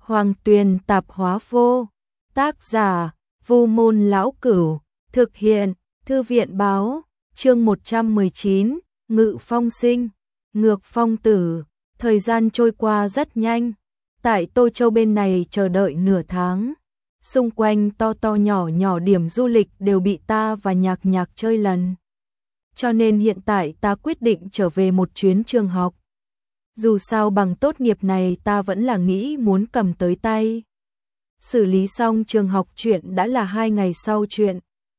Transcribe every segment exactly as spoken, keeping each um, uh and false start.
Hoàng Tuyền Tạp Hóa Vô. Tác giả Vu Môn Lão Cửu. Thực hiện Thư viện Báo. Chương một trăm mười chín, Ngự Phong Sinh, Ngược Phong Tử. Thời gian trôi qua rất nhanh. Tại Tô Châu bên này chờ đợi nửa tháng. Xung quanh to to nhỏ nhỏ điểm du lịch đều bị ta và Nhạc Nhạc chơi lần. Cho nên hiện tại ta quyết định trở về một chuyến trường học. Dù sao bằng tốt nghiệp này ta vẫn là nghĩ muốn cầm tới tay. Xử lý xong trường học chuyện đã là hai ngày sau chuyện.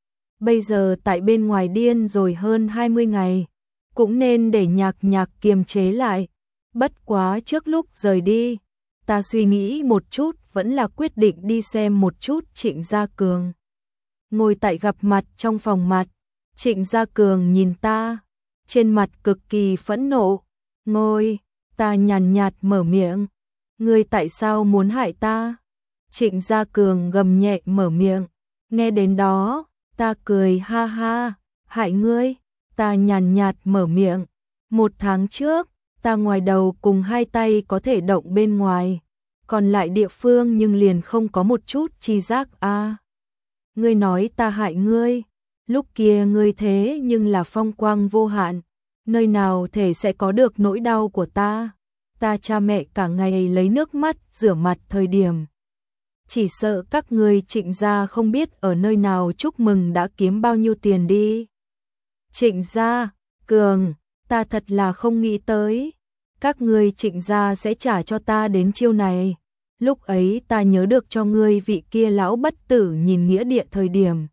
Bây giờ tại bên ngoài điên rồi hơn hai mươi ngày. Cũng nên để Nhạc Nhạc kiềm chế lại. Bất quá trước lúc rời đi, ta suy nghĩ một chút vẫn là quyết định đi xem một chút Trịnh Gia Cường. Ngồi tại gặp mặt trong phòng mặt, Trịnh Gia Cường nhìn ta, trên mặt cực kỳ phẫn nộ. Ngồi, ta nhàn nhạt mở miệng. Ngươi tại sao muốn hại ta? Trịnh Gia Cường gầm nhẹ mở miệng. Nghe đến đó, ta cười ha ha. Hại ngươi? Ta nhàn nhạt mở miệng. Một tháng trước, ta ngoài đầu cùng hai tay có thể động bên ngoài. Còn lại địa phương nhưng liền không có một chút chi giác a. À, ngươi nói ta hại ngươi. Lúc kia ngươi thế nhưng là phong quang vô hạn. Nơi nào thể sẽ có được nỗi đau của ta. Ta cha mẹ cả ngày lấy nước mắt rửa mặt thời điểm. Chỉ sợ các ngươi Trịnh gia không biết ở nơi nào chúc mừng đã kiếm bao nhiêu tiền đi. Trịnh gia, Cường, ta thật là không nghĩ tới. Các ngươi Trịnh gia sẽ trả cho ta đến chiêu này. Lúc ấy ta nhớ được cho ngươi vị kia lão bất tử nhìn nghĩa địa thời điểm.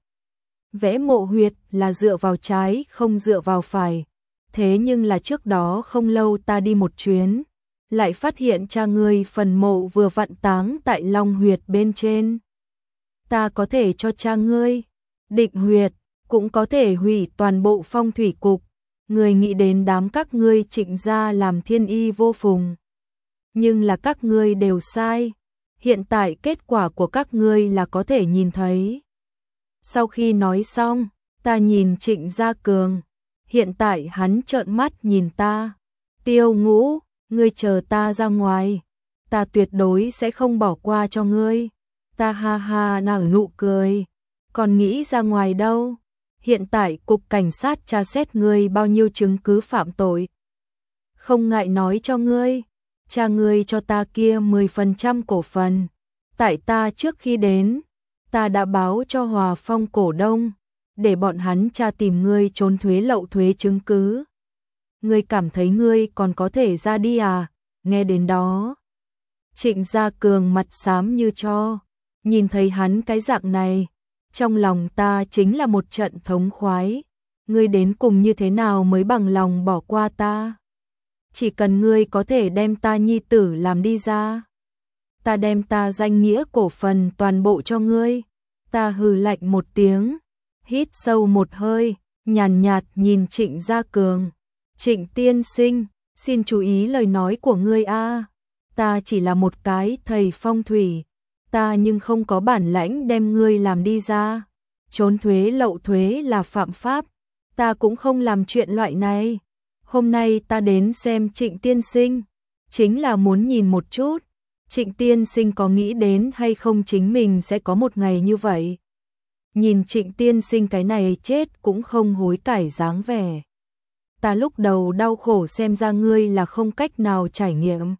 Vẽ mộ huyệt là dựa vào trái không dựa vào phải. Thế nhưng là trước đó không lâu ta đi một chuyến. Lại phát hiện cha ngươi phần mộ vừa vặn táng tại Long huyệt bên trên. Ta có thể cho cha ngươi định huyệt, cũng có thể hủy toàn bộ phong thủy cục. Người nghĩ đến đám các ngươi Trịnh gia làm thiên y vô phùng. Nhưng là các ngươi đều sai. Hiện tại kết quả của các ngươi là có thể nhìn thấy. Sau khi nói xong, ta nhìn Trịnh Gia Cường. Hiện tại hắn trợn mắt nhìn ta. Tiêu Ngũ, ngươi chờ ta ra ngoài. Ta tuyệt đối sẽ không bỏ qua cho ngươi. Ta ha ha nở nụ cười. Còn nghĩ ra ngoài đâu? Hiện tại cục cảnh sát tra xét ngươi bao nhiêu chứng cứ phạm tội. Không ngại nói cho ngươi. Cha ngươi cho ta kia mười phần trăm cổ phần. Tại ta trước khi đến, ta đã báo cho Hòa Phong cổ đông, để bọn hắn tra tìm ngươi trốn thuế lậu thuế chứng cứ. Ngươi cảm thấy ngươi còn có thể ra đi à? Nghe đến đó, Trịnh Gia Cường mặt xám như tro. Nhìn thấy hắn cái dạng này, trong lòng ta chính là một trận thống khoái. Ngươi đến cùng như thế nào mới bằng lòng bỏ qua ta? Chỉ cần ngươi có thể đem ta nhi tử làm đi ra, ta đem ta danh nghĩa cổ phần toàn bộ cho ngươi. Ta hừ lạnh một tiếng, hít sâu một hơi, nhàn nhạt nhìn Trịnh Gia Cường. Trịnh tiên sinh, xin chú ý lời nói của ngươi a. Ta chỉ là một cái thầy phong thủy, ta nhưng không có bản lãnh đem ngươi làm đi ra. Trốn thuế lậu thuế là phạm pháp, ta cũng không làm chuyện loại này. Hôm nay ta đến xem Trịnh tiên sinh, chính là muốn nhìn một chút, Trịnh tiên sinh có nghĩ đến hay không chính mình sẽ có một ngày như vậy. Nhìn Trịnh tiên sinh cái này chết cũng không hối cải dáng vẻ. Ta lúc đầu đau khổ xem ra ngươi là không cách nào trải nghiệm.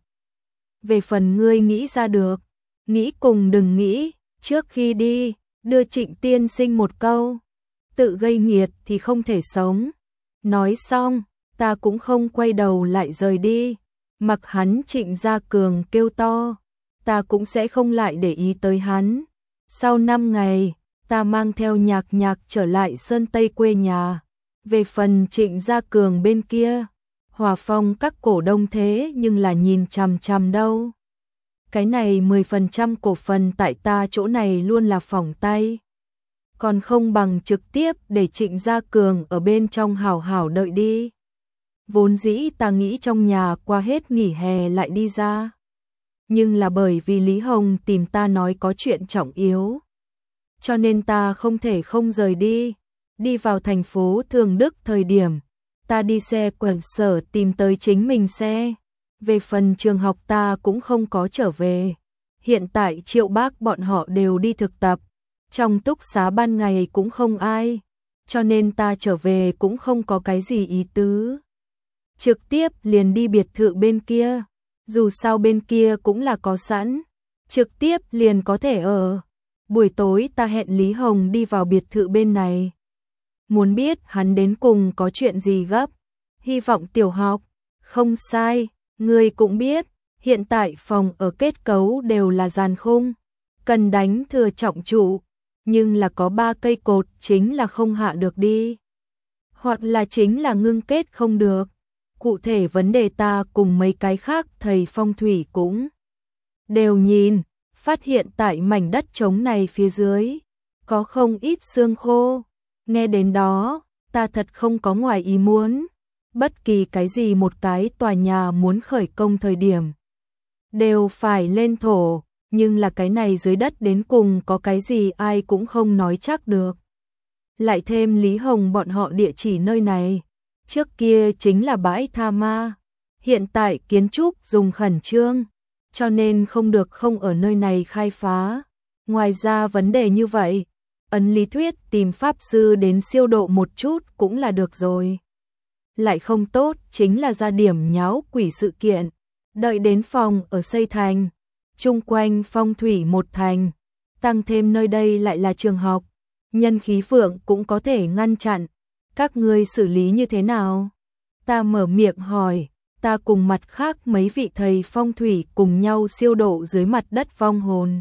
Về phần ngươi nghĩ ra được, nghĩ cùng đừng nghĩ, trước khi đi, đưa Trịnh tiên sinh một câu. Tự gây nghiệt thì không thể sống. Nói xong, ta cũng không quay đầu lại rời đi. Mặc hắn Trịnh Gia Cường kêu to, ta cũng sẽ không lại để ý tới hắn. Sau năm ngày, ta mang theo Nhạc Nhạc trở lại Sơn Tây quê nhà. Về phần Trịnh Gia Cường bên kia, Hòa Phong các cổ đông thế nhưng là nhìn chằm chằm đâu. Cái này mười phần trăm cổ phần tại ta chỗ này luôn là phỏng tay. Còn không bằng trực tiếp để Trịnh Gia Cường ở bên trong hảo hảo đợi đi. Vốn dĩ ta nghĩ trong nhà qua hết nghỉ hè lại đi ra. Nhưng là bởi vì Lý Hồng tìm ta nói có chuyện trọng yếu. Cho nên ta không thể không rời đi. Đi vào thành phố Thường Đức thời điểm, ta đi xe quần sở tìm tới chính mình xe. Về phần trường học ta cũng không có trở về. Hiện tại Triệu Bác bọn họ đều đi thực tập, trong túc xá ban ngày cũng không ai, cho nên ta trở về cũng không có cái gì ý tứ. Trực tiếp liền đi biệt thự bên kia, dù sao bên kia cũng là có sẵn, trực tiếp liền có thể ở. Buổi tối ta hẹn Lý Hồng đi vào biệt thự bên này. Muốn biết hắn đến cùng có chuyện gì gấp. Hy vọng tiểu học, không sai, ngươi cũng biết, hiện tại phòng ở kết cấu đều là giàn khung, cần đánh thừa trọng trụ, nhưng là có ba cây cột chính là không hạ được đi. Hoặc là chính là ngưng kết không được. Cụ thể vấn đề ta cùng mấy cái khác thầy phong thủy cũng đều nhìn, phát hiện tại mảnh đất trống này phía dưới, có không ít xương khô. Nghe đến đó, ta thật không có ngoài ý muốn. Bất kỳ cái gì một cái tòa nhà muốn khởi công thời điểm, đều phải lên thổ, nhưng là cái này dưới đất đến cùng có cái gì ai cũng không nói chắc được. Lại thêm Lý Hồng bọn họ địa chỉ nơi này, trước kia chính là bãi tha ma, hiện tại kiến trúc dùng khẩn trương, cho nên không được không ở nơi này khai phá. Ngoài ra vấn đề như vậy, ấn lý thuyết tìm pháp sư đến siêu độ một chút cũng là được rồi. Lại không tốt chính là ra điểm nháo quỷ sự kiện, đợi đến phòng ở xây thành, chung quanh phong thủy một thành, tăng thêm nơi đây lại là trường học, nhân khí phượng cũng có thể ngăn chặn. Các ngươi xử lý như thế nào? Ta mở miệng hỏi, ta cùng mặt khác mấy vị thầy phong thủy cùng nhau siêu độ dưới mặt đất vong hồn.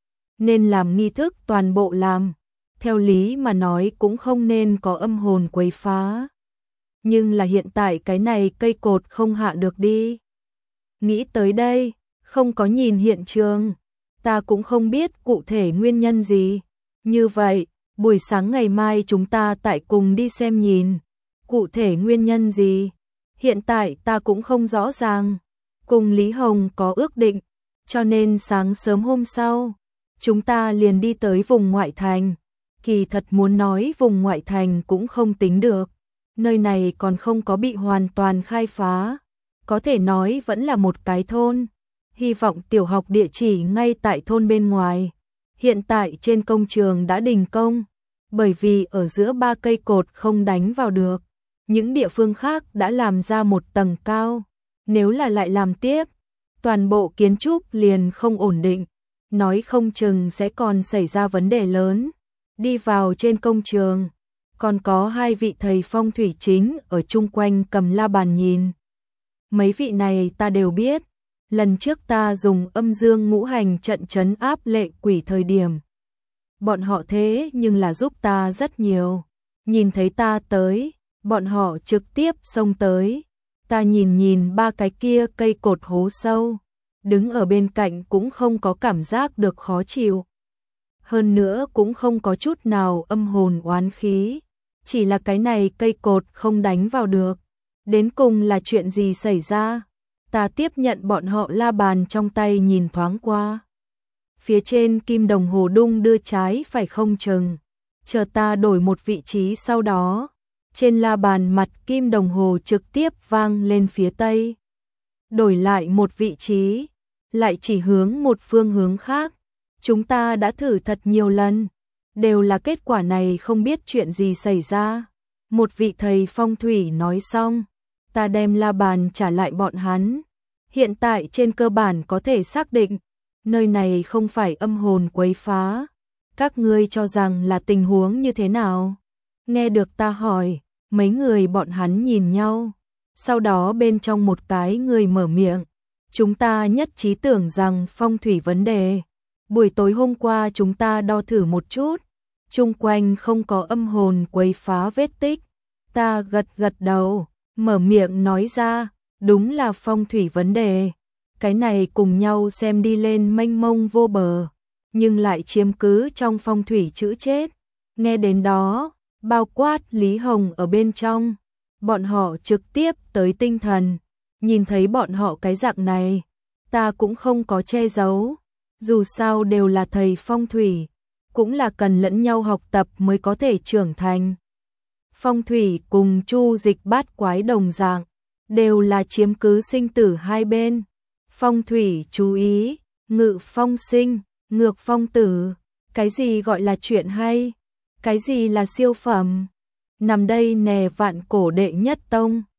Nên làm nghi thức toàn bộ làm, theo lý mà nói cũng không nên có âm hồn quấy phá. Nhưng là hiện tại cái này cây cột không hạ được đi. Nghĩ tới đây, không có nhìn hiện trường, ta cũng không biết cụ thể nguyên nhân gì. Như vậy, buổi sáng ngày mai chúng ta tại cùng đi xem nhìn, cụ thể nguyên nhân gì, hiện tại ta cũng không rõ ràng. Cùng Lý Hồng có ước định, cho nên sáng sớm hôm sau, chúng ta liền đi tới vùng ngoại thành. Kỳ thật muốn nói vùng ngoại thành cũng không tính được, nơi này còn không có bị hoàn toàn khai phá, có thể nói vẫn là một cái thôn. Hy vọng tiểu học địa chỉ ngay tại thôn bên ngoài. Hiện tại trên công trường đã đình công, bởi vì ở giữa ba cây cột không đánh vào được, những địa phương khác đã làm ra một tầng cao. Nếu là lại làm tiếp, toàn bộ kiến trúc liền không ổn định, nói không chừng sẽ còn xảy ra vấn đề lớn. Đi vào trên công trường, còn có hai vị thầy phong thủy chính ở chung quanh cầm la bàn nhìn. Mấy vị này ta đều biết, lần trước ta dùng âm dương ngũ hành trận trấn áp lệ quỷ thời điểm, bọn họ thế nhưng là giúp ta rất nhiều. Nhìn thấy ta tới, bọn họ trực tiếp xông tới. Ta nhìn nhìn ba cái kia cây cột hố sâu, đứng ở bên cạnh cũng không có cảm giác được khó chịu. Hơn nữa cũng không có chút nào âm hồn oán khí, chỉ là cái này cây cột không đánh vào được. Đến cùng là chuyện gì xảy ra? Ta tiếp nhận bọn họ la bàn trong tay nhìn thoáng qua. Phía trên kim đồng hồ đung đưa trái phải không chừng. Chờ ta đổi một vị trí sau đó, trên la bàn mặt kim đồng hồ trực tiếp vang lên phía tây. Đổi lại một vị trí, lại chỉ hướng một phương hướng khác. Chúng ta đã thử thật nhiều lần, đều là kết quả này, không biết chuyện gì xảy ra. Một vị thầy phong thủy nói xong, ta đem la bàn trả lại bọn hắn. Hiện tại trên cơ bản có thể xác định, nơi này không phải âm hồn quấy phá. Các ngươi cho rằng là tình huống như thế nào? Nghe được ta hỏi, mấy người bọn hắn nhìn nhau. Sau đó bên trong một cái người mở miệng. Chúng ta nhất trí tưởng rằng phong thủy vấn đề. Buổi tối hôm qua chúng ta đo thử một chút. Chung quanh không có âm hồn quấy phá vết tích. Ta gật gật đầu, mở miệng nói ra, đúng là phong thủy vấn đề. Cái này cùng nhau xem đi lên mênh mông vô bờ, nhưng lại chiếm cứ trong phong thủy chữ chết. Nghe đến đó, bao quát Lý Hồng ở bên trong, bọn họ trực tiếp tới tinh thần. Nhìn thấy bọn họ cái dạng này, ta cũng không có che giấu. Dù sao đều là thầy phong thủy, cũng là cần lẫn nhau học tập mới có thể trưởng thành. Phong thủy cùng chu dịch bát quái đồng dạng, đều là chiếm cứ sinh tử hai bên. Phong thủy chú ý, Ngự Phong Sinh, Ngược Phong Tử, cái gì gọi là chuyện hay? Cái gì là siêu phẩm? Nằm đây nè vạn cổ đệ nhất tông.